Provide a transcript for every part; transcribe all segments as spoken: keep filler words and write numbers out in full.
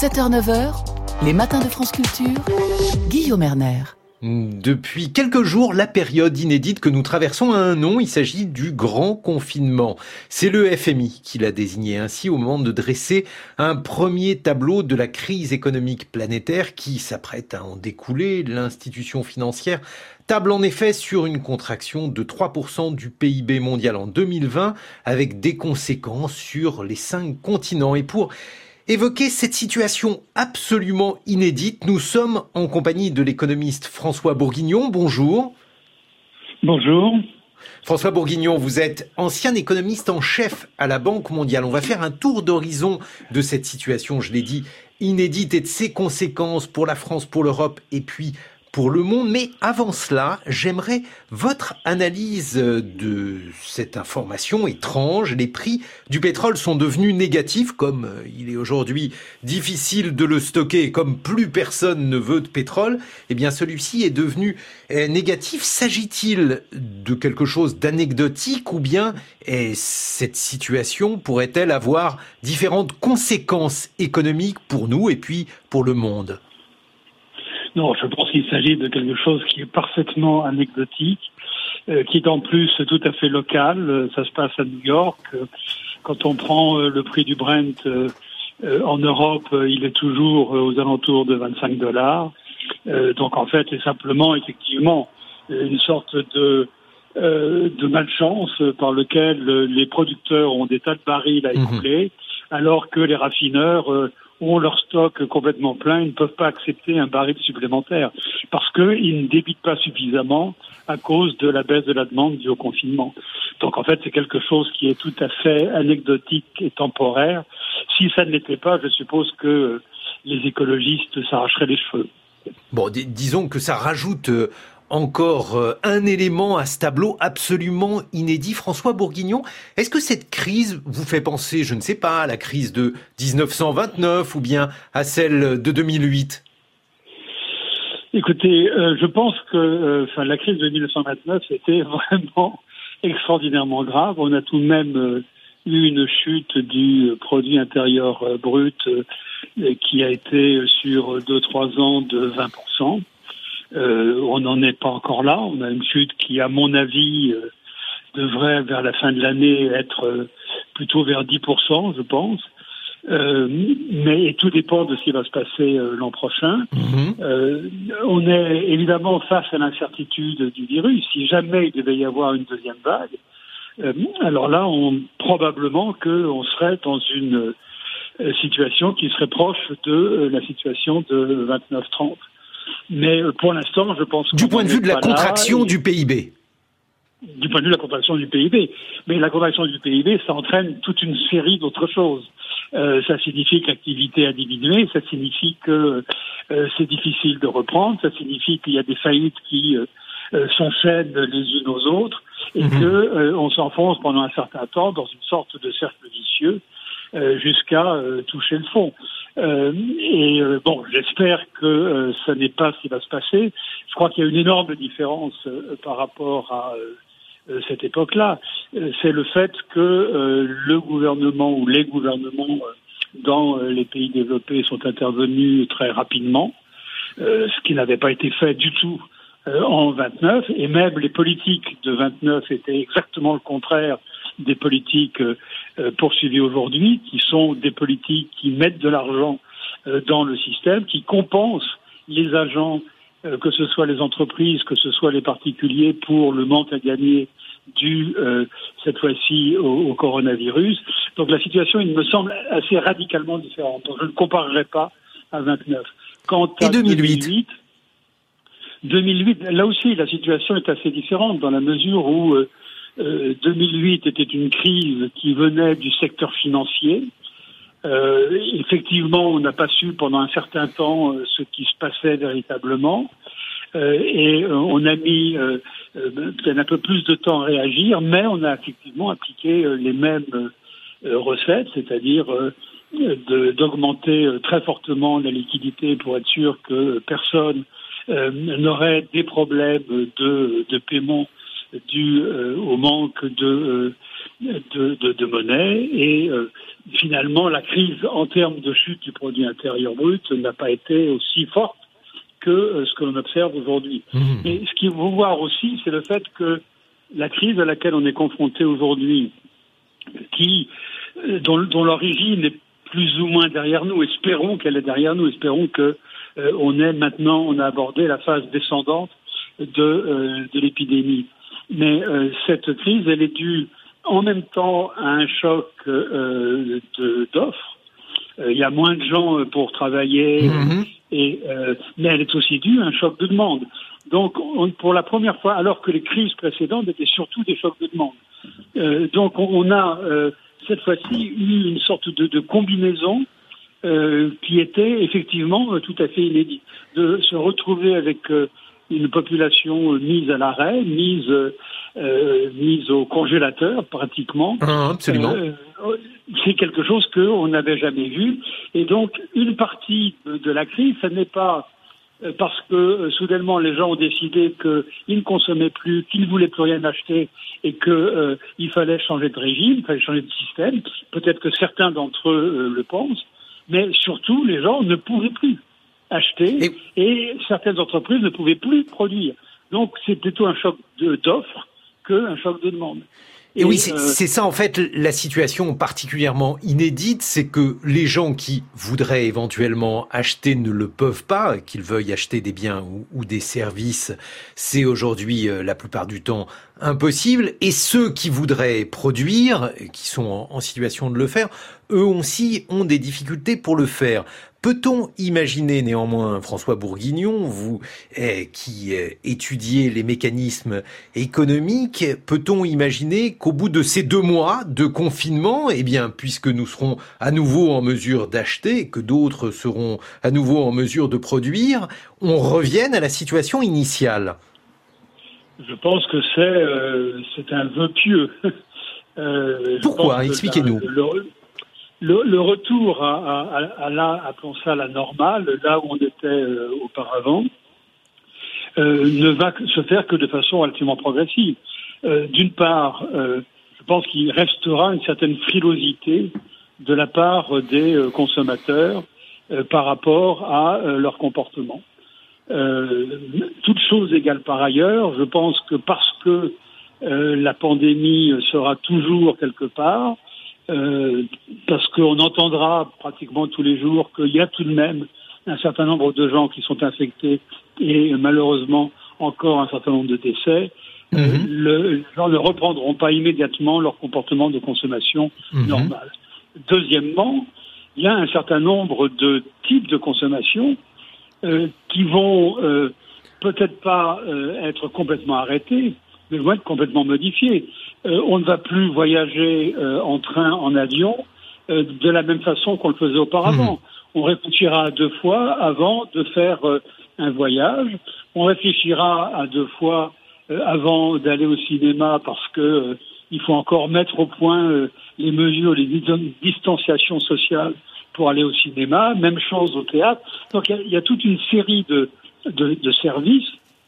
sept heures neuf heures, les matins de France Culture, Guillaume Erner. Depuis quelques jours, la période inédite que nous traversons a un nom, il s'agit du grand confinement. C'est le F M I qui l'a désigné ainsi au moment de dresser un premier tableau de la crise économique planétaire qui s'apprête à en découler. L'institution financière table en effet sur une contraction de trois pour cent du P I B mondial en deux mille vingt avec des conséquences sur les cinq continents. Et pour évoquer cette situation absolument inédite, nous sommes en compagnie de l'économiste François Bourguignon. Bonjour. Bonjour. François Bourguignon, vous êtes ancien économiste en chef à la Banque mondiale. On va faire un tour d'horizon de cette situation, je l'ai dit, inédite et de ses conséquences pour la France, pour l'Europe et puis pour le monde. Mais avant cela, j'aimerais votre analyse de cette information étrange. Les prix du pétrole sont devenus négatifs, comme il est aujourd'hui difficile de le stocker et comme plus personne ne veut de pétrole. Eh bien, celui-ci est devenu négatif. S'agit-il de quelque chose d'anecdotique ou bien cette situation pourrait-elle avoir différentes conséquences économiques pour nous et puis pour le monde ? Non, je pense qu'il s'agit de quelque chose qui est parfaitement anecdotique, euh, qui est en plus tout à fait local. Euh, ça se passe à New York. Euh, quand on prend euh, le prix du Brent euh, euh, en Europe, euh, il est toujours euh, aux alentours de vingt-cinq dollars. Euh, donc en fait, c'est simplement effectivement une sorte de euh, de malchance par lequel euh, les producteurs ont des tas de barils à écouler, mmh. alors que les raffineurs euh, ont leur stock complètement plein, ils ne peuvent pas accepter un baril supplémentaire parce qu'ils ne débitent pas suffisamment à cause de la baisse de la demande due au confinement. Donc en fait, c'est quelque chose qui est tout à fait anecdotique et temporaire. Si ça ne l'était pas, je suppose que les écologistes s'arracheraient les cheveux. Bon, d- disons que ça rajoute euh, encore euh, un élément à ce tableau absolument inédit. François Bourguignon, est-ce que cette crise vous fait penser, je ne sais pas, à la crise de dix-neuf cent vingt-neuf ou bien à celle de deux mille huit ? Écoutez, euh, je pense que euh, enfin, la crise de mille neuf cent vingt-neuf était vraiment extraordinairement grave. On a tout de même euh, eu une chute du produit intérieur euh, brut euh, qui a été sur deux trois ans de vingt pour cent. Euh, on n'en est pas encore là. On a une chute qui, à mon avis, euh, devrait, vers la fin de l'année, être euh, plutôt vers dix pour cent, je pense. Euh, mais et tout dépend de ce qui va se passer euh, l'an prochain. Mmh. Euh, on est évidemment face à l'incertitude du virus. Si jamais il devait y avoir une deuxième vague, euh, alors là, on, probablement qu'on serait dans une euh, situation qui serait proche de euh, la situation de vingt-neuf trente. Mais euh, pour l'instant, je pense... Du point de vue de la contraction et... du P I B. Du point de vue de la contraction du P I B. Mais la contraction du P I B, ça entraîne toute une série d'autres choses. Euh, ça signifie que l'activité a diminué, ça signifie que euh, c'est difficile de reprendre, ça signifie qu'il y a des faillites qui euh, euh, s'enchaînent les unes aux autres et mmh. que euh, on s'enfonce pendant un certain temps dans une sorte de cercle vicieux euh, jusqu'à euh, toucher le fond. Euh, et euh, bon, j'espère que euh, ça n'est pas ce qui va se passer. Je crois qu'il y a une énorme différence euh, par rapport à euh, cette époque-là, c'est le fait que euh, le gouvernement ou les gouvernements euh, dans euh, les pays développés sont intervenus très rapidement, euh, ce qui n'avait pas été fait du tout euh, en vingt-neuf, et même les politiques de vingt-neuf étaient exactement le contraire des politiques euh, poursuivies aujourd'hui, qui sont des politiques qui mettent de l'argent euh, dans le système, qui compensent les agents, que ce soit les entreprises, que ce soit les particuliers, pour le manque à gagner dû, euh, cette fois-ci, au, au coronavirus. Donc la situation, il me semble, assez radicalement différente. Donc je ne comparerai pas à vingt-neuf. Quant à Et deux mille huit. deux mille huit, deux mille huit, là aussi, la situation est assez différente dans la mesure où euh, euh, deux mille huit était une crise qui venait du secteur financier. Euh, effectivement, on n'a pas su pendant un certain temps euh, ce qui se passait véritablement euh, et euh, on a mis euh, euh, peut-être un peu plus de temps à réagir, mais on a effectivement appliqué euh, les mêmes euh, recettes, c'est-à-dire euh, de, d'augmenter euh, très fortement la liquidité pour être sûr que personne euh, n'aurait des problèmes de, de paiement dû euh, au manque de, euh, de, de, de monnaie et euh, finalement la crise en termes de chute du produit intérieur brut n'a pas été aussi forte que euh, ce que l'on observe aujourd'hui. Mmh. Mais ce qu'il faut voir aussi, c'est le fait que la crise à laquelle on est confronté aujourd'hui, qui euh, dont, dont l'origine est plus ou moins derrière nous, espérons qu'elle est derrière nous, espérons que euh, on est maintenant, on a abordé la phase descendante de, euh, de l'épidémie. Mais euh, cette crise, elle est due en même temps à un choc euh, de, d'offres. Euh, il y a moins de gens pour travailler, mmh. et, euh, mais elle est aussi due à un choc de demande. Donc, on, pour la première fois, alors que les crises précédentes étaient surtout des chocs de demande. Euh, donc, on, on a euh, cette fois-ci eu une sorte de, de combinaison euh, qui était effectivement euh, tout à fait inédite. De se retrouver avec euh, une population mise à l'arrêt, mise, euh, mise au congélateur pratiquement. Ah, absolument. Euh, c'est quelque chose qu'on n'avait jamais vu. Et donc, une partie de, de la crise, ce n'est pas parce que euh, soudainement les gens ont décidé qu'ils ne consommaient plus, qu'ils ne voulaient plus rien acheter et qu'il euh, fallait changer de régime, il fallait changer de système. Peut-être que certains d'entre eux euh, le pensent, mais surtout les gens ne pouvaient plus acheter et... et certaines entreprises ne pouvaient plus produire. Donc c'est plutôt un choc de, d'offres qu'un choc de demande. Et, et oui, c'est, euh... c'est ça en fait la situation particulièrement inédite, c'est que les gens qui voudraient éventuellement acheter ne le peuvent pas, qu'ils veuillent acheter des biens ou, ou des services, c'est aujourd'hui euh, la plupart du temps impossible. Et ceux qui voudraient produire, qui sont en, en situation de le faire, eux aussi ont des difficultés pour le faire. Peut-on imaginer néanmoins, François Bourguignon, vous eh, qui eh, étudiez les mécanismes économiques, peut-on imaginer qu'au bout de ces deux mois de confinement, eh bien, puisque nous serons à nouveau en mesure d'acheter, que d'autres seront à nouveau en mesure de produire, on revienne à la situation initiale? Je pense que c'est, euh, c'est un vœu pieux. euh, Pourquoi? Expliquez-nous. La, le, Le, le retour à, à, à la, appelons ça la normale, là où on était euh, auparavant, euh, ne va se faire que de façon relativement progressive. Euh, d'une part, euh, je pense qu'il restera une certaine frilosité de la part des euh, consommateurs euh, par rapport à euh, leur comportement. Euh, toutes choses égales par ailleurs, je pense que parce que euh, la pandémie sera toujours quelque part, Euh, parce qu'on entendra pratiquement tous les jours qu'il y a tout de même un certain nombre de gens qui sont infectés et malheureusement encore un certain nombre de décès, mmh. euh, le, les gens ne reprendront pas immédiatement leur comportement de consommation mmh. normal. Deuxièmement, il y a un certain nombre de types de consommation euh, qui vont euh, peut-être pas euh, être complètement arrêtés, mais vont être complètement modifiés. Euh, on ne va plus voyager euh, en train, en avion, euh, de la même façon qu'on le faisait auparavant. Mmh. On réfléchira à deux fois avant de faire euh, un voyage. On réfléchira à deux fois euh, avant d'aller au cinéma parce que euh, il faut encore mettre au point euh, les mesures, les distanciations sociales pour aller au cinéma. Même chose au théâtre. Donc il y, y a toute une série de, de, de services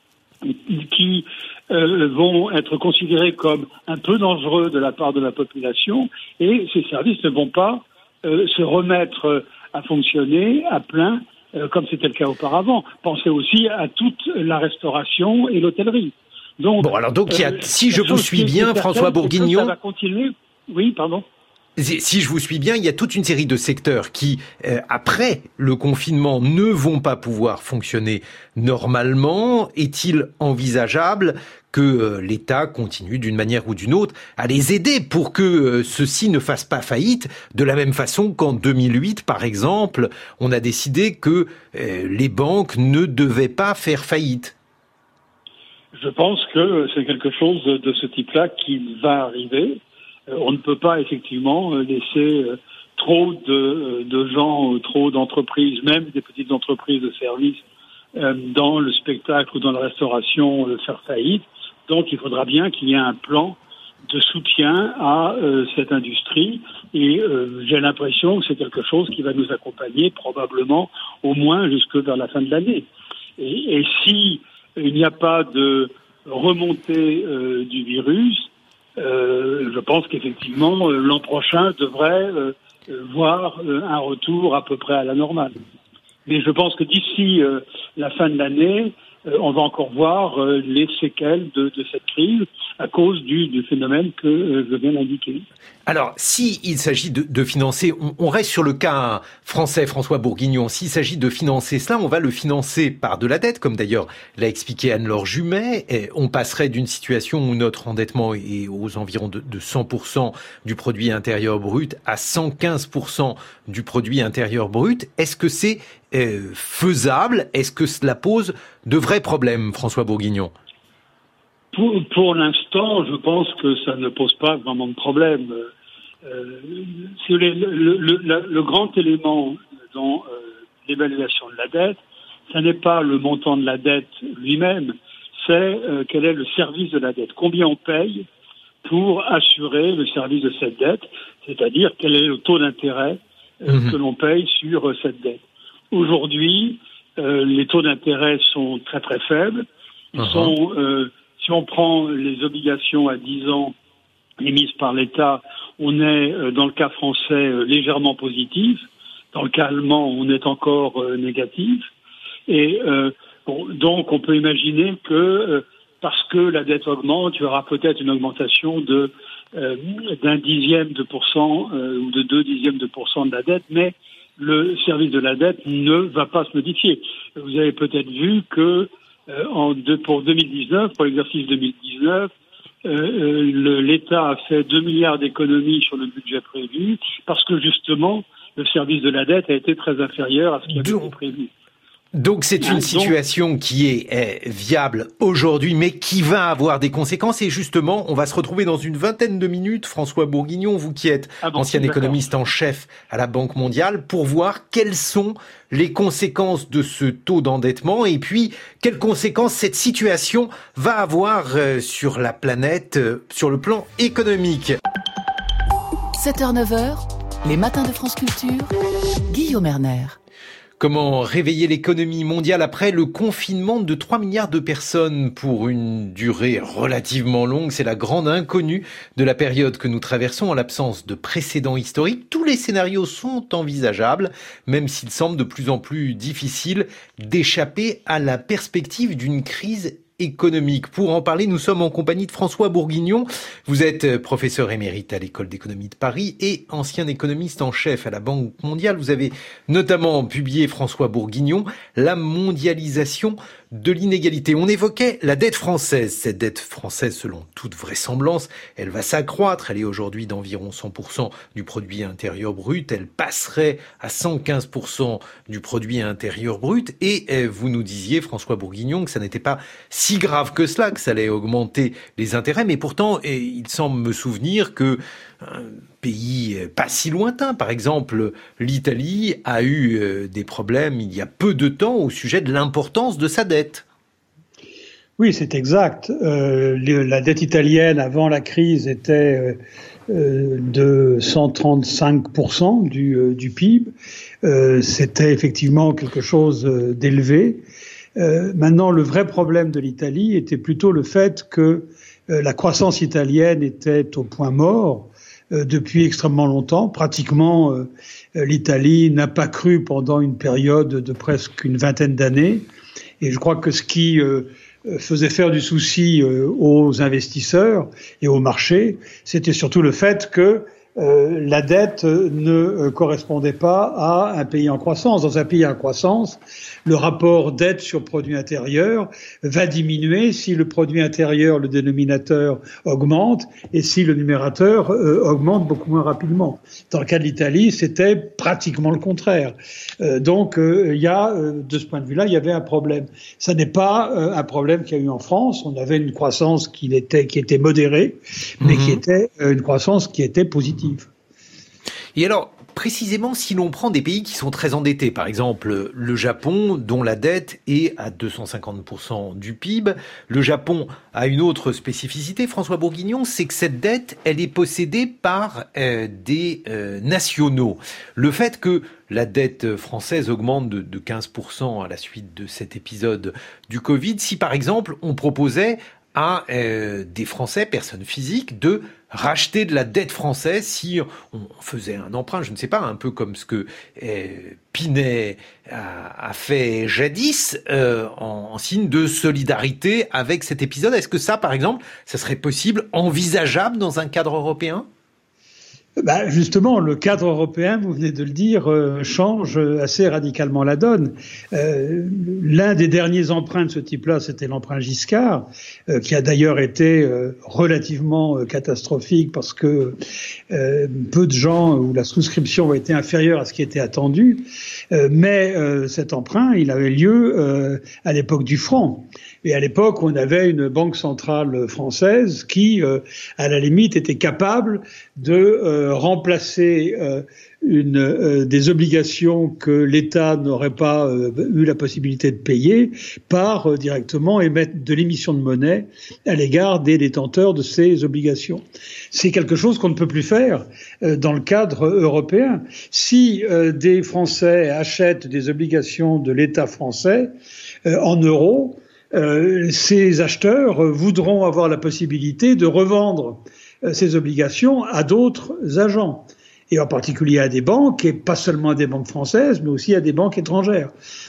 qui euh, vont être considérés comme un peu dangereux de la part de la population, et ces services ne vont pas euh, se remettre à fonctionner à plein euh, comme c'était le cas auparavant. Pensez aussi à toute la restauration et l'hôtellerie. Donc, bon, alors donc, il y a, euh, si je vous suis bien, François Bourguignon, ça va continuer. Oui, pardon. Si je vous suis bien, il y a toute une série de secteurs qui, euh, après le confinement, ne vont pas pouvoir fonctionner normalement. Est-il envisageable que euh, l'État continue d'une manière ou d'une autre à les aider pour que euh, ceux-ci ne fassent pas faillite, de la même façon qu'en deux mille huit, par exemple, on a décidé que euh, les banques ne devaient pas faire faillite? Je pense que c'est quelque chose de ce type-là qui va arriver. On ne peut pas effectivement laisser trop de, de gens, trop d'entreprises, même des petites entreprises de services, dans le spectacle ou dans la restauration faire faillite. Donc il faudra bien qu'il y ait un plan de soutien à cette industrie et j'ai l'impression que c'est quelque chose qui va nous accompagner probablement au moins jusque vers la fin de l'année. Et, et si il n'y a pas de remontée du virus, euh, je pense qu'effectivement, euh, l'an prochain devrait euh, voir euh, un retour à peu près à la normale. Mais je pense que d'ici euh, la fin de l'année, euh, on va encore voir euh, les séquelles de, de cette crise à cause du, du phénomène que euh, je viens d'indiquer. Alors, si il s'agit de, de financer, on, on reste sur le cas français, François Bourguignon. S'il s'agit de financer cela, on va le financer par de la dette, comme d'ailleurs l'a expliqué Anne-Laure Jumet. Et on passerait d'une situation où notre endettement est aux environs de, de cent pour cent du produit intérieur brut à cent quinze pour cent du produit intérieur brut. Est-ce que c'est euh, faisable? Est-ce que cela pose de vrais problèmes, François Bourguignon? Pour, pour l'instant, je pense que ça ne pose pas vraiment de problème. Euh, si vous voulez, le, le, le, le grand élément dans euh, l'évaluation de la dette, ce n'est pas le montant de la dette lui-même, c'est euh, quel est le service de la dette. Combien on paye pour assurer le service de cette dette, c'est-à-dire quel est le taux d'intérêt euh, mmh. que l'on paye sur euh, cette dette. Aujourd'hui, euh, les taux d'intérêt sont très très faibles. Ils mmh. sont... Euh, Si on prend les obligations à dix ans émises par l'État, on est, dans le cas français, légèrement positif. Dans le cas allemand, on est encore négatif. Et euh, bon, donc, on peut imaginer que, euh, parce que la dette augmente, il y aura peut-être une augmentation de euh, d'un dixième de pourcent euh, ou de deux dixièmes de pourcent de la dette, mais le service de la dette ne va pas se modifier. Vous avez peut-être vu que Euh, en deux, pour deux mille dix-neuf, pour l'exercice deux mille dix-neuf, euh, euh, le, l'État a fait deux milliards d'économies sur le budget prévu parce que justement le service de la dette a été très inférieur à ce qui avait été prévu. Donc c'est une situation qui est, est viable aujourd'hui, mais qui va avoir des conséquences. Et justement, on va se retrouver dans une vingtaine de minutes, François Bourguignon, vous qui êtes ah bon, ancien économiste en chef à la Banque mondiale, pour voir quelles sont les conséquences de ce taux d'endettement et puis quelles conséquences cette situation va avoir sur la planète, sur le plan économique. sept heures neuf heures, les matins de France Culture, Guillaume Erner. Comment réveiller l'économie mondiale après le confinement de trois milliards de personnes pour une durée relativement longue? C'est la grande inconnue de la période que nous traversons en l'absence de précédents historiques. Tous les scénarios sont envisageables, même s'il semble de plus en plus difficile d'échapper à la perspective d'une crise économique. Pour en parler, nous sommes en compagnie de François Bourguignon. Vous êtes professeur émérite à l'École d'économie de Paris et ancien économiste en chef à la Banque mondiale. Vous avez notamment publié, François Bourguignon, La mondialisation de l'inégalité. On évoquait la dette française. Cette dette française, selon toute vraisemblance, elle va s'accroître. Elle est aujourd'hui d'environ cent pour cent du produit intérieur brut. Elle passerait à cent quinze pour cent du produit intérieur brut. Et vous nous disiez, François Bourguignon, que ça n'était pas si grave que cela, que ça allait augmenter les intérêts. Mais pourtant, il semble me souvenir que un pays pas si lointain, par exemple, l'Italie a eu des problèmes il y a peu de temps au sujet de l'importance de sa dette. Oui, c'est exact. Euh, la dette italienne avant la crise était euh, de cent trente-cinq pour cent du, euh, du P I B. Euh, c'était effectivement quelque chose d'élevé. Euh, maintenant, le vrai problème de l'Italie était plutôt le fait que euh, la croissance italienne était au point mort euh, depuis extrêmement longtemps. Pratiquement, euh, l'Italie n'a pas cru pendant une période de presque une vingtaine d'années. Et je crois que ce qui euh, faisait faire du souci euh, aux investisseurs et aux marchés, c'était surtout le fait que Euh, la dette ne euh, correspondait pas à un pays en croissance. Dans un pays en croissance, le rapport dette sur produit intérieur va diminuer si le produit intérieur, le dénominateur, augmente et si le numérateur euh, augmente beaucoup moins rapidement. Dans le cas de l'Italie, c'était pratiquement le contraire. Euh, donc, euh, il y a, euh, de ce point de vue-là, il y avait un problème. Ça n'est pas euh, un problème qu'il y a eu en France. On avait une croissance qui était, qui était modérée, mais mmh. qui était euh, une croissance qui était positive. Et alors, précisément, si l'on prend des pays qui sont très endettés, par exemple le Japon, dont la dette est à deux cent cinquante pour cent du P I B, le Japon a une autre spécificité, François Bourguignon, c'est que cette dette, elle est possédée par euh, des euh, nationaux. Le fait que la dette française augmente de, de quinze pour cent à la suite de cet épisode du Covid, si par exemple on proposait à euh, des Français, personnes physiques, de racheter de la dette française si on faisait un emprunt, je ne sais pas, un peu comme ce que euh, Pinet a, a fait jadis, euh, en, en signe de solidarité avec cet épisode. Est-ce que ça, par exemple, ça serait possible, envisageable dans un cadre européen ? Ben justement, le cadre européen, vous venez de le dire, euh, change assez radicalement la donne. Euh, l'un des derniers emprunts de ce type-là, c'était l'emprunt Giscard, euh, qui a d'ailleurs été euh, relativement euh, catastrophique parce que euh, peu de gens, où la souscription a été inférieure à ce qui était attendu. Euh, mais euh, cet emprunt, il avait lieu euh, à l'époque du franc. Et à l'époque, on avait une banque centrale française qui, euh, à la limite, était capable de euh, remplacer euh, une, euh, des obligations que l'État n'aurait pas euh, eu la possibilité de payer par euh, directement émettre de l'émission de monnaie à l'égard des détenteurs de ces obligations. C'est quelque chose qu'on ne peut plus faire euh, dans le cadre européen. Si euh, des Français achètent des obligations de l'État français euh, en euros, Euh, ces acheteurs voudront avoir la possibilité de revendre euh, ces obligations à d'autres agents, et en particulier à des banques, et pas seulement à des banques françaises, mais aussi à des banques étrangères.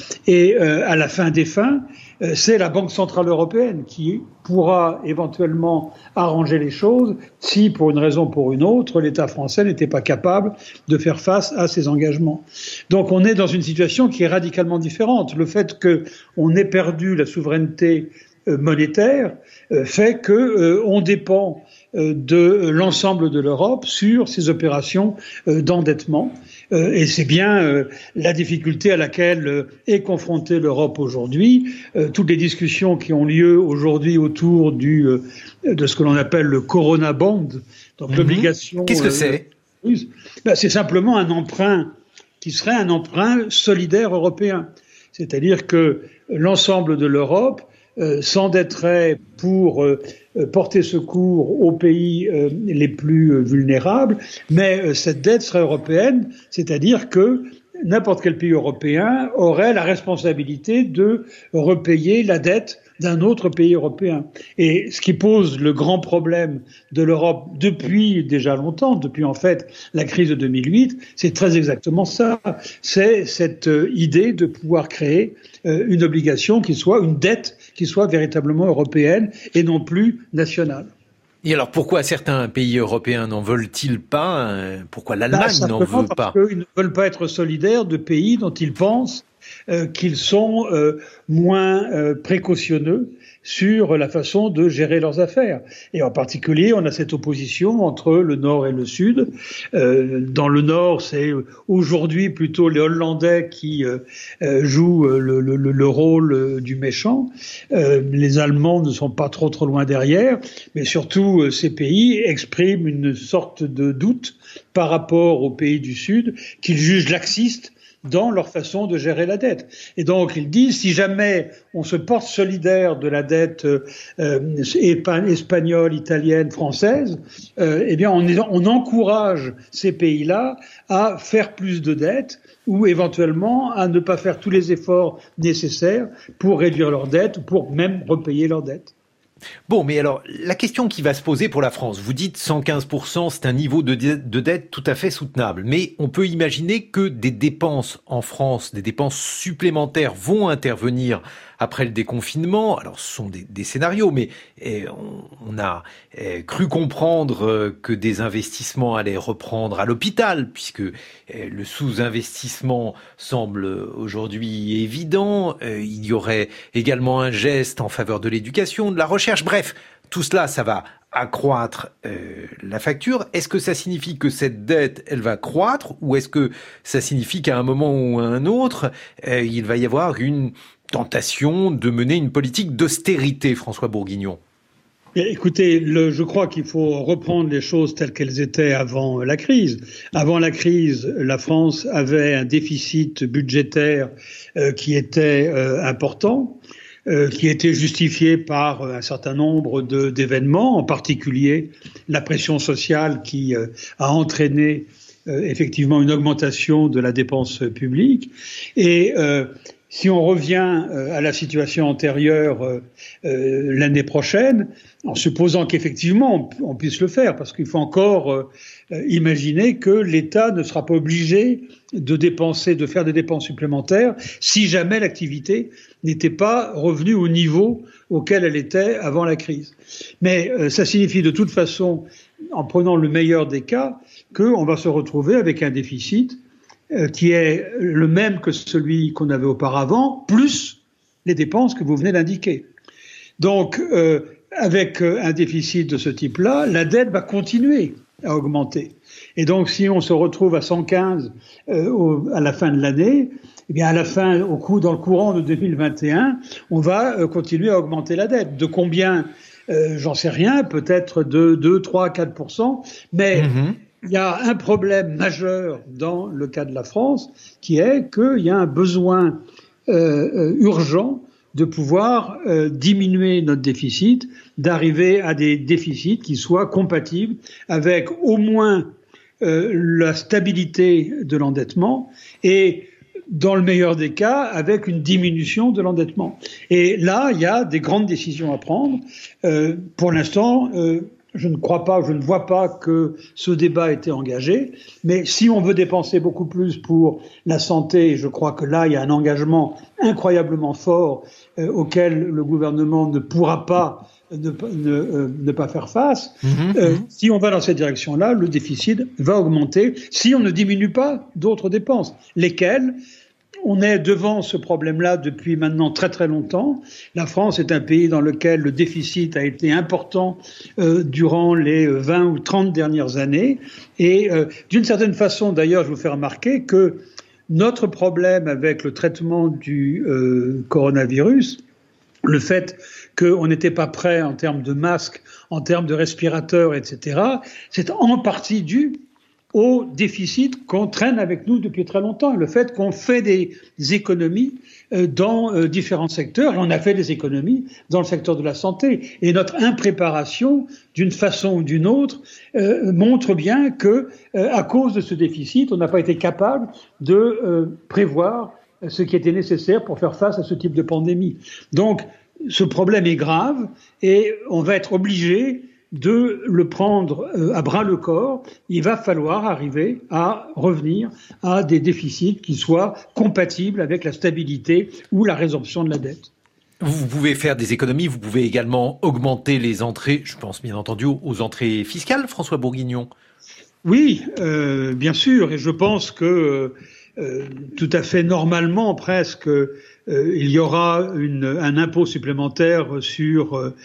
Et euh, à la fin des fins, euh, c'est la Banque centrale européenne qui pourra éventuellement arranger les choses si, pour une raison ou pour une autre, l'État français n'était pas capable de faire face à ses engagements. Donc on est dans une situation qui est radicalement différente. Le fait qu'on ait perdu la souveraineté euh, monétaire euh, fait que euh, on dépend euh, de l'ensemble de l'Europe sur ces opérations euh, d'endettement. Euh, et c'est bien euh, la difficulté à laquelle euh, est confrontée l'Europe aujourd'hui. Euh, toutes les discussions qui ont lieu aujourd'hui autour du, euh, de ce que l'on appelle le Corona Bond, donc mmh. l'obligation... Qu'est-ce que c'est ? euh, ben, c'est simplement un emprunt qui serait un emprunt solidaire européen. C'est-à-dire que l'ensemble de l'Europe euh, s'endetterait pour euh, porter secours aux pays euh, les plus euh, vulnérables, mais euh, cette dette serait européenne, c'est-à-dire que n'importe quel pays européen aurait la responsabilité de repayer la dette d'un autre pays européen. Et ce qui pose le grand problème de l'Europe depuis déjà longtemps, depuis en fait la crise de deux mille huit, c'est très exactement ça. C'est cette euh, idée de pouvoir créer euh, une obligation qui soit, une dette qui soit véritablement européenne et non plus nationale. Et alors, pourquoi certains pays européens n'en veulent-ils pas ? Pourquoi l'Allemagne bah, n'en veut pas ? Parce qu'ils ne veulent pas être solidaires de pays dont ils pensent euh, qu'ils sont euh, moins euh, précautionneux sur la façon de gérer leurs affaires. Et en particulier, on a cette opposition entre le Nord et le Sud. Euh, dans le Nord, c'est aujourd'hui plutôt les Hollandais qui euh, jouent le, le, le rôle du méchant. Euh, les Allemands ne sont pas trop trop loin derrière, mais surtout ces pays expriment une sorte de doute par rapport aux pays du Sud qu'ils jugent laxistes dans leur façon de gérer la dette. Et donc, ils disent, si jamais on se porte solidaire de la dette euh, espagnole, italienne, française, euh, eh bien, on, on encourage ces pays-là à faire plus de dettes ou éventuellement à ne pas faire tous les efforts nécessaires pour réduire leur dette ou pour même repayer leur dette. Bon, mais alors, la question qui va se poser pour la France, vous dites cent quinze pour cent, c'est un niveau de, dé- de dette tout à fait soutenable, mais on peut imaginer que des dépenses en France, des dépenses supplémentaires vont intervenir après le déconfinement. Alors, ce sont des, des scénarios, mais eh, on, on a eh, cru comprendre euh, que des investissements allaient reprendre à l'hôpital, puisque eh, le sous-investissement semble aujourd'hui évident. Euh, il y aurait également un geste en faveur de l'éducation, de la recherche. Bref, tout cela, ça va accroître euh, la facture. Est-ce que ça signifie que cette dette, elle va croître, ou est-ce que ça signifie qu'à un moment ou à un autre, euh, il va y avoir une tentation de mener une politique d'austérité, François Bourguignon? Écoutez, le, je crois qu'il faut reprendre les choses telles qu'elles étaient avant la crise. Avant la crise, la France avait un déficit budgétaire euh, qui était euh, important, euh, qui était justifié par un certain nombre de, d'événements, en particulier la pression sociale qui euh, a entraîné euh, effectivement une augmentation de la dépense publique. Et euh, si on revient euh, à la situation antérieure euh, euh, l'année prochaine, en supposant qu'effectivement on, on puisse le faire, parce qu'il faut encore euh, imaginer que l'État ne sera pas obligé de dépenser, de faire des dépenses supplémentaires si jamais l'activité n'était pas revenue au niveau auquel elle était avant la crise. Mais euh, ça signifie de toute façon, en prenant le meilleur des cas, qu'on va se retrouver avec un déficit euh, qui est le même que celui qu'on avait auparavant, plus les dépenses que vous venez d'indiquer. Donc, euh, avec un déficit de ce type-là, la dette va continuer à augmenter. Et donc, si on se retrouve à cent quinze euh, au, à la fin de l'année, eh bien, à la fin, au coup, dans le courant de deux mille vingt et un, on va euh, continuer à augmenter la dette. De combien euh, j'en sais rien, peut-être de deux, trois, quatre pour cent, mais mmh. il y a un problème majeur dans le cas de la France, qui est qu'il y a un besoin euh, euh, urgent de pouvoir euh, diminuer notre déficit, d'arriver à des déficits qui soient compatibles avec au moins euh, la stabilité de l'endettement et, dans le meilleur des cas, avec une diminution de l'endettement. Et là, il y a des grandes décisions à prendre. Euh, pour l'instant, euh, je ne crois pas, je ne vois pas que ce débat ait été engagé. Mais si on veut dépenser beaucoup plus pour la santé, je crois que là, il y a un engagement incroyablement fort euh, auquel le gouvernement ne pourra pas ne, ne, euh, ne pas faire face. Mmh, euh, mmh. Si on va dans cette direction-là, le déficit va augmenter si on ne diminue pas d'autres dépenses. Lesquelles ? On est devant ce problème-là depuis maintenant très très longtemps. La France est un pays dans lequel le déficit a été important euh, durant les vingt ou trente dernières années. Et euh, d'une certaine façon, d'ailleurs, je vous fais remarquer que notre problème avec le traitement du euh, coronavirus, le fait qu'on n'était pas prêt en termes de masques, en termes de respirateurs, et cetera, c'est en partie dû au déficit qu'on traîne avec nous depuis très longtemps, et le fait qu'on fait des économies dans différents secteurs, et on a fait des économies dans le secteur de la santé. Et notre impréparation, d'une façon ou d'une autre, euh, montre bien que, euh, à cause de ce déficit, on n'a pas été capable de euh, prévoir ce qui était nécessaire pour faire face à ce type de pandémie. Donc, ce problème est grave, et on va être obligé de le prendre à bras-le-corps. Il va falloir arriver à revenir à des déficits qui soient compatibles avec la stabilité ou la résorption de la dette. Vous pouvez faire des économies, vous pouvez également augmenter les entrées, je pense bien entendu aux entrées fiscales, François Bourguignon. Oui, euh, bien sûr, et je pense que euh, tout à fait normalement, presque, euh, il y aura une, un impôt supplémentaire sur euh,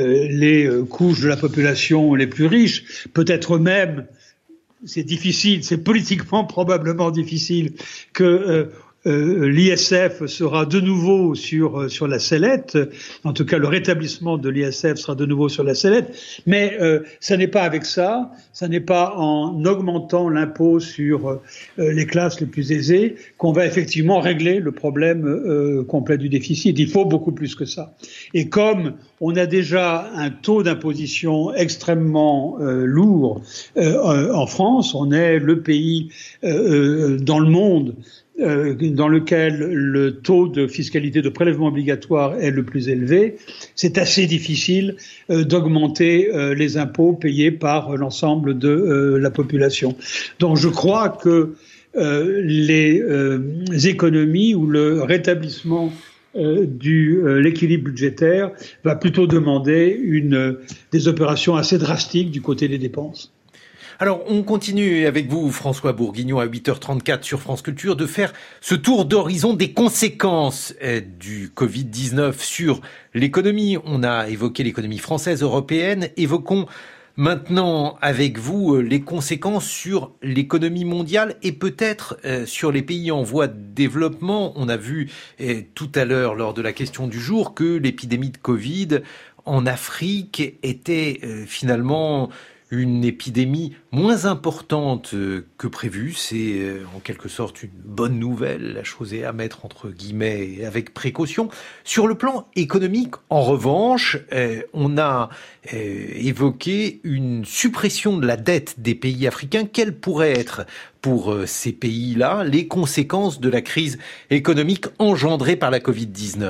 les couches de la population les plus riches, peut-être même, c'est difficile, c'est politiquement probablement difficile, que euh, Euh, l'I S F sera de nouveau sur sur la sellette. En tout cas, le rétablissement de l'I S F sera de nouveau sur la sellette. Mais euh, ça n'est pas avec ça, ça n'est pas en augmentant l'impôt sur euh, les classes les plus aisées qu'on va effectivement régler le problème euh, complet du déficit. Il faut beaucoup plus que ça. Et comme on a déjà un taux d'imposition extrêmement euh, lourd euh, en France, on est le pays euh, dans le monde dans lequel le taux de fiscalité de prélèvement obligatoire est le plus élevé, c'est assez difficile euh, d'augmenter euh, les impôts payés par l'ensemble de euh, la population. Donc je crois que euh, les euh, économies ou le rétablissement euh, du euh, l'équilibre budgétaire va plutôt demander une, des opérations assez drastiques du côté des dépenses. Alors, on continue avec vous, François Bourguignon, à huit heures trente-quatre sur France Culture, de faire ce tour d'horizon des conséquences du covid dix-neuf sur l'économie. On a évoqué l'économie française, européenne. Évoquons maintenant avec vous les conséquences sur l'économie mondiale et peut-être euh, sur les pays en voie de développement. On a vu euh, tout à l'heure, lors de la question du jour, que l'épidémie de Covid en Afrique était euh, finalement une épidémie moins importante que prévu. C'est en quelque sorte une bonne nouvelle. La chose est à mettre entre guillemets et avec précaution. Sur le plan économique, en revanche, euh, on a euh, évoqué une suppression de la dette des pays africains. Quelles pourraient être pour euh, ces pays-là les conséquences de la crise économique engendrée par la covid dix-neuf ?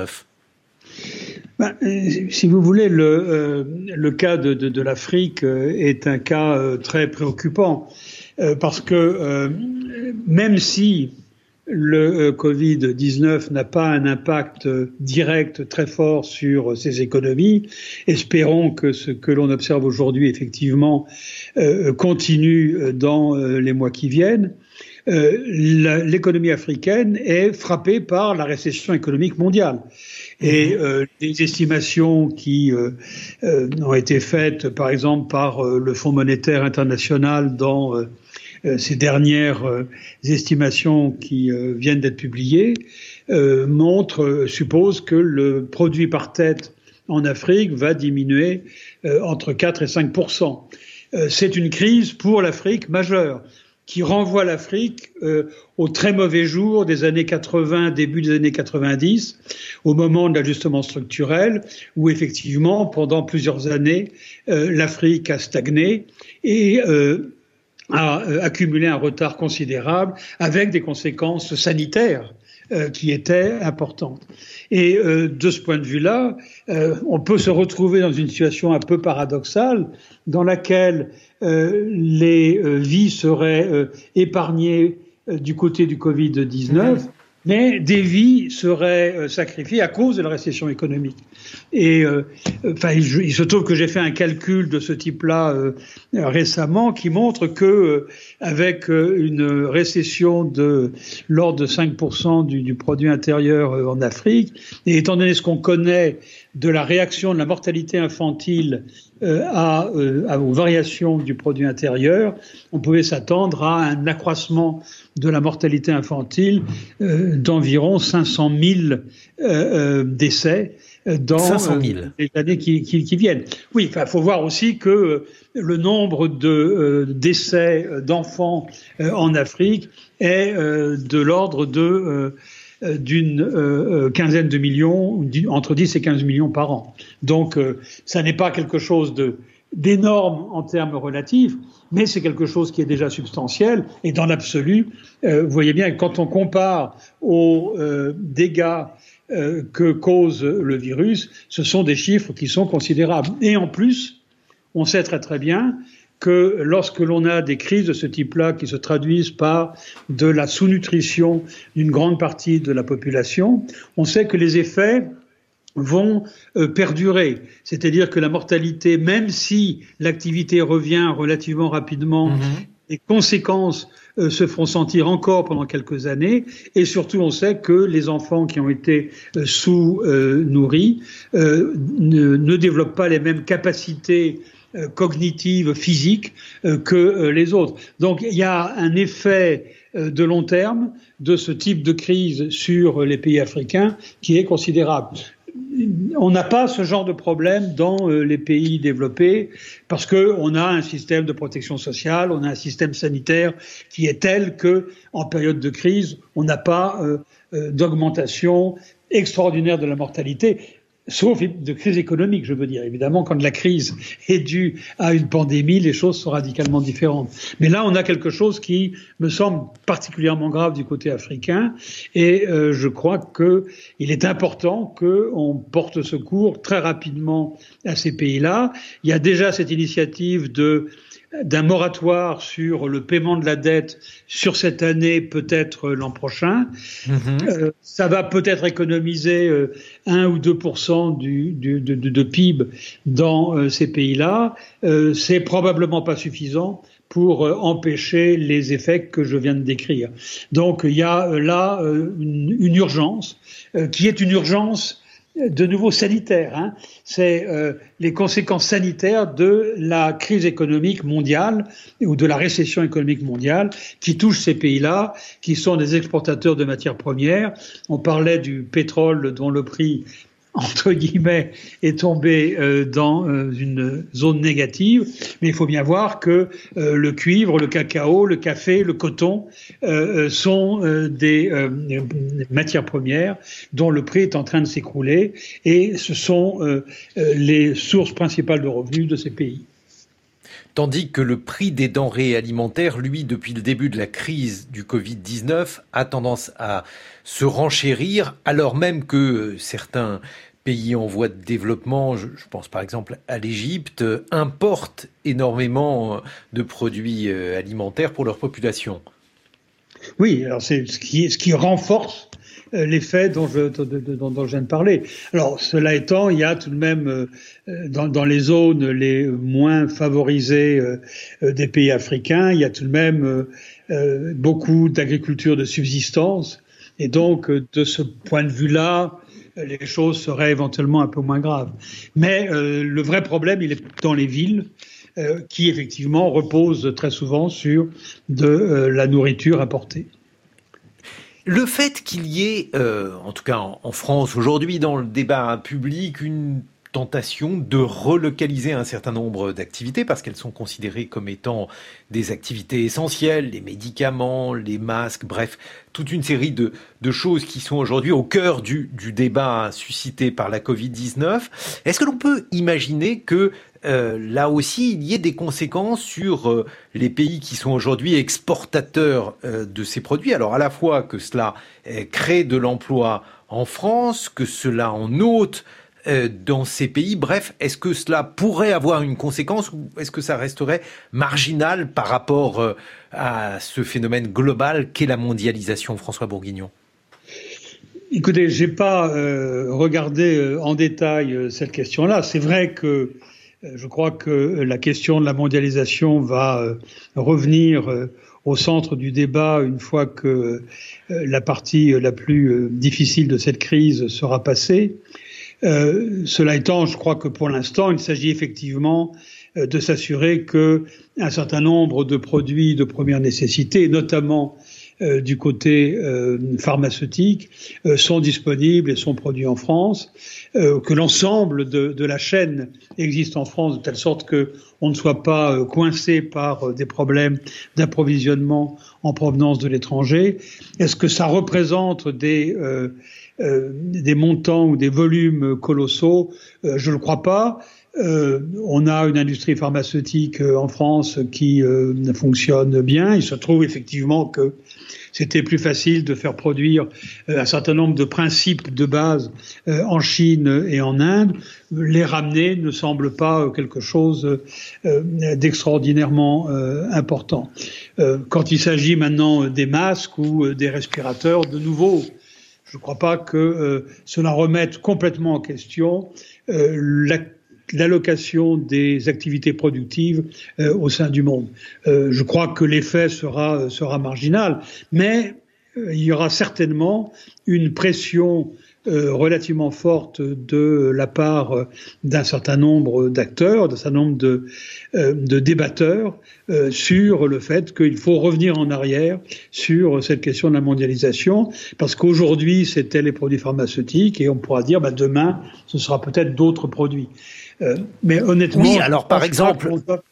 Ben, si vous voulez, le, euh, le cas de, de, de l'Afrique euh, est un cas euh, très préoccupant euh, parce que euh, même si le euh, covid dix-neuf n'a pas un impact euh, direct très fort sur ces économies, espérons que ce que l'on observe aujourd'hui effectivement euh, continue dans euh, les mois qui viennent. Euh, la, l'économie africaine est frappée par la récession économique mondiale. Et euh, les estimations qui euh, euh, ont été faites, par exemple, par euh, le Fonds monétaire international dans euh, euh, ces dernières euh, estimations qui euh, viennent d'être publiées, euh, montrent, euh, supposent que le produit par tête en Afrique va diminuer euh, entre quatre et cinq pour cent. Euh, c'est une crise pour l'Afrique majeure, qui renvoie l'Afrique euh, aux très mauvais jours des années quatre-vingts, début des années quatre-vingt-dix, au moment de l'ajustement structurel, où effectivement, pendant plusieurs années, euh, l'Afrique a stagné et euh, a euh, accumulé un retard considérable, avec des conséquences sanitaires euh, qui étaient importantes. Et euh, de ce point de vue-là, euh, on peut se retrouver dans une situation un peu paradoxale, dans laquelle Euh, les euh, vies seraient euh, épargnées euh, du côté du covid dix-neuf, mmh. mais des vies seraient euh, sacrifiées à cause de la récession économique. Et euh, enfin, il, il se trouve que j'ai fait un calcul de ce type-là euh, récemment qui montre que euh, avec euh, une récession de l'ordre de cinq pour cent du, du produit intérieur euh, en Afrique, et étant donné ce qu'on connaît de la réaction de la mortalité infantile euh, à, euh, à, aux variations du produit intérieur, on pouvait s'attendre à un accroissement de la mortalité infantile euh, d'environ cinq cent mille euh, euh, décès dans cinq cent mille. Euh, les années qui, qui, qui viennent. Oui, il faut voir aussi que euh, le nombre de euh, décès d'enfants euh, en Afrique est euh, de l'ordre de euh, d'une euh, quinzaine de millions, entre dix et quinze millions par an. Donc, euh, ça n'est pas quelque chose de d'énorme en termes relatifs, mais c'est quelque chose qui est déjà substantiel. Et dans l'absolu, euh, vous voyez bien que quand on compare aux euh, dégâts euh, que cause le virus, ce sont des chiffres qui sont considérables. Et en plus, on sait très très bien que lorsque l'on a des crises de ce type-là qui se traduisent par de la sous-nutrition d'une grande partie de la population, on sait que les effets vont euh, perdurer. C'est-à-dire que la mortalité, même si l'activité revient relativement rapidement, mmh. les conséquences euh, se feront sentir encore pendant quelques années. Et surtout, on sait que les enfants qui ont été euh, sous-nourris euh, ne, ne développent pas les mêmes capacités euh, cognitives, physiques euh, que euh, les autres. Donc, il y a un effet euh, de long terme de ce type de crise sur les pays africains qui est considérable. On n'a pas ce genre de problème dans euh, les pays développés parce que on a un système de protection sociale, on a un système sanitaire qui est tel que, en période de crise, on n'a pas euh, euh, d'augmentation extraordinaire de la mortalité. Sauf de crise économique, je veux dire. Évidemment, quand la crise est due à une pandémie, les choses sont radicalement différentes. Mais là, on a quelque chose qui me semble particulièrement grave du côté africain. Et euh, je crois qu'il est important qu'on porte secours très rapidement à ces pays-là. Il y a déjà cette initiative de d'un moratoire sur le paiement de la dette sur cette année, peut-être l'an prochain. Mmh. Euh, ça va peut-être économiser euh, un ou deux pour cent du, du, de, de P I B dans euh, ces pays-là. Euh, c'est probablement pas suffisant pour euh, empêcher les effets que je viens de décrire. Donc il y a euh, là euh, une, une urgence euh, qui est une urgence de nouveau sanitaire, hein. C'est euh, les conséquences sanitaires de la crise économique mondiale ou de la récession économique mondiale qui touche ces pays-là, qui sont des exportateurs de matières premières. On parlait du pétrole dont le prix entre guillemets, est tombé euh, dans euh, une zone négative. Mais il faut bien voir que euh, le cuivre, le cacao, le café, le coton euh, sont euh, des euh, matières premières dont le prix est en train de s'écrouler, et ce sont euh, euh, les sources principales de revenus de ces pays. Tandis que le prix des denrées alimentaires, lui, depuis le début de la crise du covid dix-neuf, a tendance à se renchérir, alors même que certains pays en voie de développement, je pense par exemple à l'Égypte, importent énormément de produits alimentaires pour leur population. Oui, alors c'est ce qui, ce qui renforce l'effet dont je, dont, dont je viens de parler. Alors, cela étant, il y a tout de même, euh, dans, dans les zones les moins favorisées euh, des pays africains, il y a tout de même euh, beaucoup d'agriculture de subsistance. Et donc, de ce point de vue-là, les choses seraient éventuellement un peu moins graves. Mais euh, le vrai problème, il est dans les villes, euh, qui effectivement reposent très souvent sur de euh, la nourriture importée. Le fait qu'il y ait, euh, en tout cas en, en France aujourd'hui, dans le débat public, une tentation de relocaliser un certain nombre d'activités parce qu'elles sont considérées comme étant des activités essentielles, les médicaments, les masques, bref, toute une série de, de choses qui sont aujourd'hui au cœur du, du débat suscité par la covid dix-neuf. Est-ce que l'on peut imaginer que euh, là aussi il y ait des conséquences sur euh, les pays qui sont aujourd'hui exportateurs euh, de ces produits? Alors à la fois que cela euh, crée de l'emploi en France, que cela en ôte Euh, dans ces pays. Bref, est-ce que cela pourrait avoir une conséquence ou est-ce que ça resterait marginal par rapport euh, à ce phénomène global qu'est la mondialisation, François Bourguignon? Écoutez, j'ai pas euh, regardé euh, en détail euh, cette question-là. C'est vrai que euh, je crois que la question de la mondialisation va euh, revenir euh, au centre du débat une fois que euh, la partie la plus euh, difficile de cette crise sera passée. Euh, cela étant, je crois que pour l'instant, il s'agit effectivement euh, de s'assurer que un certain nombre de produits de première nécessité, notamment euh, du côté euh, pharmaceutique, euh, sont disponibles et sont produits en France, euh, que l'ensemble de, de la chaîne existe en France de telle sorte que on ne soit pas euh, coincé par euh, des problèmes d'approvisionnement en provenance de l'étranger. Est-ce que ça représente des euh, Euh, des montants ou des volumes colossaux? euh, Je ne le crois pas. Euh, on a une industrie pharmaceutique euh, en France qui euh, fonctionne bien. Il se trouve effectivement que c'était plus facile de faire produire euh, un certain nombre de principes de base euh, en Chine et en Inde. Les ramener ne semble pas quelque chose euh, d'extraordinairement euh, important. Euh, quand il s'agit maintenant des masques ou euh, des respirateurs, de nouveau, je ne crois pas que euh, cela remette complètement en question euh, la, l'allocation des activités productives euh, au sein du monde. Euh, je crois que l'effet sera, sera marginal, mais euh, il y aura certainement une pression Euh, relativement forte de la part euh, d'un certain nombre d'acteurs, d'un certain nombre de, euh, de débatteurs euh, sur le fait qu'il faut revenir en arrière sur cette question de la mondialisation, parce qu'aujourd'hui c'était les produits pharmaceutiques et on pourra dire bah, demain ce sera peut-être d'autres produits. Euh, mais honnêtement, oui, alors par exemple.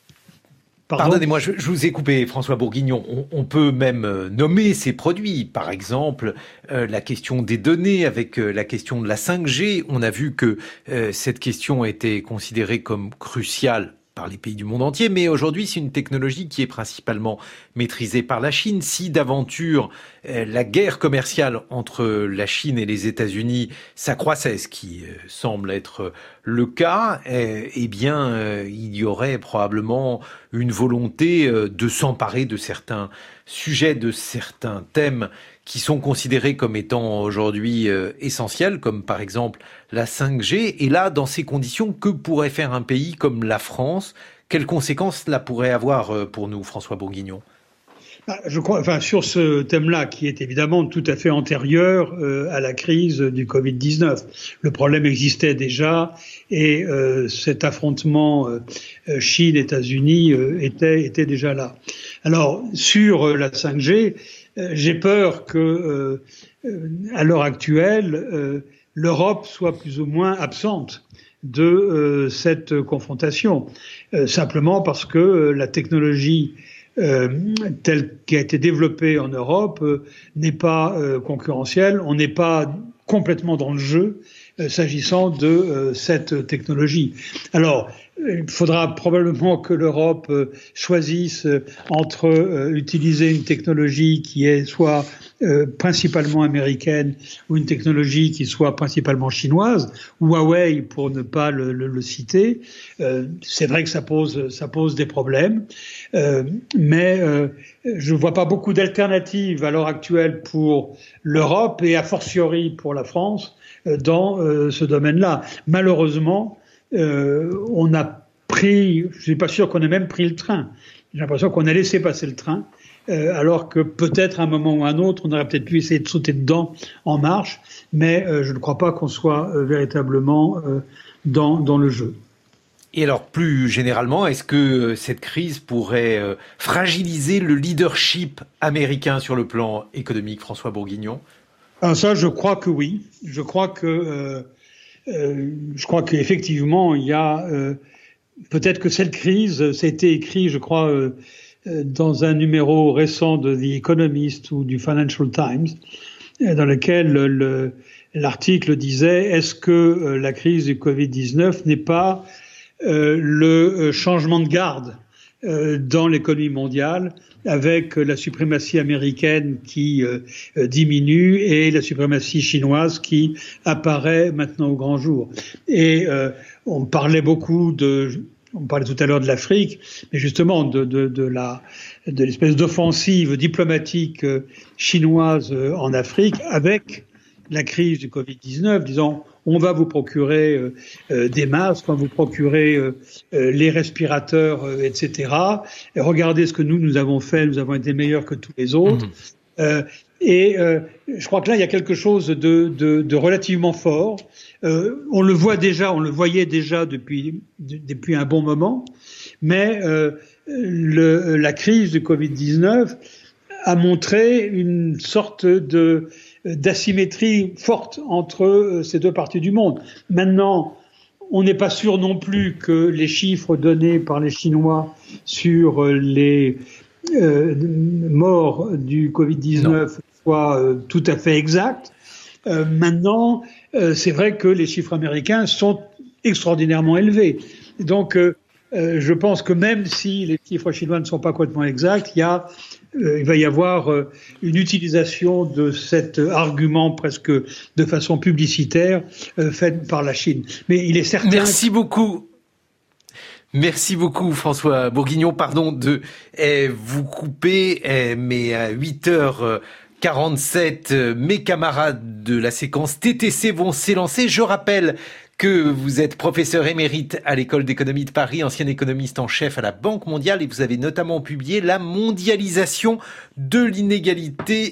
Pardon Pardonnez-moi, je, je vous ai coupé, François Bourguignon. On, on peut même euh, nommer ces produits. Par exemple, euh, la question des données avec euh, la question de la cinq G. On a vu que euh, cette question était considérée comme cruciale par les pays du monde entier, mais aujourd'hui c'est une technologie qui est principalement maîtrisée par la Chine. Si d'aventure euh, la guerre commerciale entre la Chine et les États-Unis s'accroissait, ce qui euh, semble être le cas, euh, eh bien euh, il y aurait probablement une volonté euh, de s'emparer de certains sujets, de certains thèmes qui sont considérés comme étant aujourd'hui euh, essentiels, comme par exemple la cinq G. Et là, dans ces conditions, que pourrait faire un pays comme la France? Quelles conséquences cela pourrait avoir euh, pour nous, François Bourguignon? Je crois, enfin, sur ce thème-là, qui est évidemment tout à fait antérieur euh, à la crise du covid dix-neuf. Le problème existait déjà et euh, cet affrontement euh, Chine-États-Unis euh, était, était déjà là. Alors, sur euh, la cinq G, euh, j'ai peur que, euh, euh, à l'heure actuelle, euh, l'Europe soit plus ou moins absente de euh, cette confrontation, euh, simplement parce que euh, la technologie euh, telle qui a été développée en Europe euh, n'est pas euh, concurrentielle, on n'est pas complètement dans le jeu euh, s'agissant de euh, cette technologie. Alors, il faudra probablement que l'Europe euh, choisisse euh, entre euh, utiliser une technologie qui est soit euh, principalement américaine ou une technologie qui soit principalement chinoise, Huawei pour ne pas le, le, le citer. Euh, c'est vrai que ça pose, ça pose des problèmes, euh, mais euh, je ne vois pas beaucoup d'alternatives à l'heure actuelle pour l'Europe et a fortiori pour la France euh, dans euh, ce domaine-là. Malheureusement, Euh, on a pris, je suis pas sûr qu'on ait même pris le train. J'ai l'impression qu'on a laissé passer le train, euh, alors que peut-être à un moment ou à un autre, on aurait peut-être pu essayer de sauter dedans en marche, mais euh, je ne crois pas qu'on soit euh, véritablement euh, dans, dans le jeu. Et alors, plus généralement, est-ce que cette crise pourrait euh, fragiliser le leadership américain sur le plan économique, François Bourguignon ? Alors ça, je crois que oui. Je crois que euh, Euh, je crois qu'effectivement, il y a euh, peut-être que cette crise, ça a été écrit, je crois, euh, dans un numéro récent de The Economist ou du Financial Times, dans lequel le, l'article disait: est-ce que euh, la crise du covid dix-neuf n'est pas euh, le changement de garde euh, dans l'économie mondiale, avec la suprématie américaine qui euh, diminue et la suprématie chinoise qui apparaît maintenant au grand jour. Et euh, on parlait beaucoup de, on parlait tout à l'heure de l'Afrique, mais justement de, de, de la, de l'espèce d'offensive diplomatique chinoise en Afrique avec la crise du covid dix-neuf, disant on va vous procurer euh, euh, des masques, on va vous procurer euh, euh, les respirateurs, euh, et cetera. Et regardez ce que nous, nous avons fait, nous avons été meilleurs que tous les autres. Mmh. Euh, et euh, je crois que là, il y a quelque chose de, de, de relativement fort. Euh, on le voit déjà, on le voyait déjà depuis, de, depuis un bon moment, mais euh, le, la crise du covid dix-neuf a montré une sorte de d'asymétrie forte entre ces deux parties du monde. Maintenant, on n'est pas sûr non plus que les chiffres donnés par les Chinois sur les euh, morts du covid dix-neuf non. soient euh, tout à fait exacts. Euh, maintenant, euh, c'est vrai que les chiffres américains sont extraordinairement élevés. Donc, euh, euh, je pense que même si les chiffres chinois ne sont pas complètement exacts, il y a Euh, il va y avoir euh, une utilisation de cet argument presque de façon publicitaire euh, faite par la Chine. Mais il est certain... Merci beaucoup. Merci beaucoup François Bourguignon. Pardon de eh, vous couper, eh, mais à huit heures quarante-sept, mes camarades de la séquence T T C vont s'élancer. Je rappelle que vous êtes professeur émérite à l'École d'économie de Paris, ancien économiste en chef à la Banque mondiale, et vous avez notamment publié La mondialisation de l'inégalité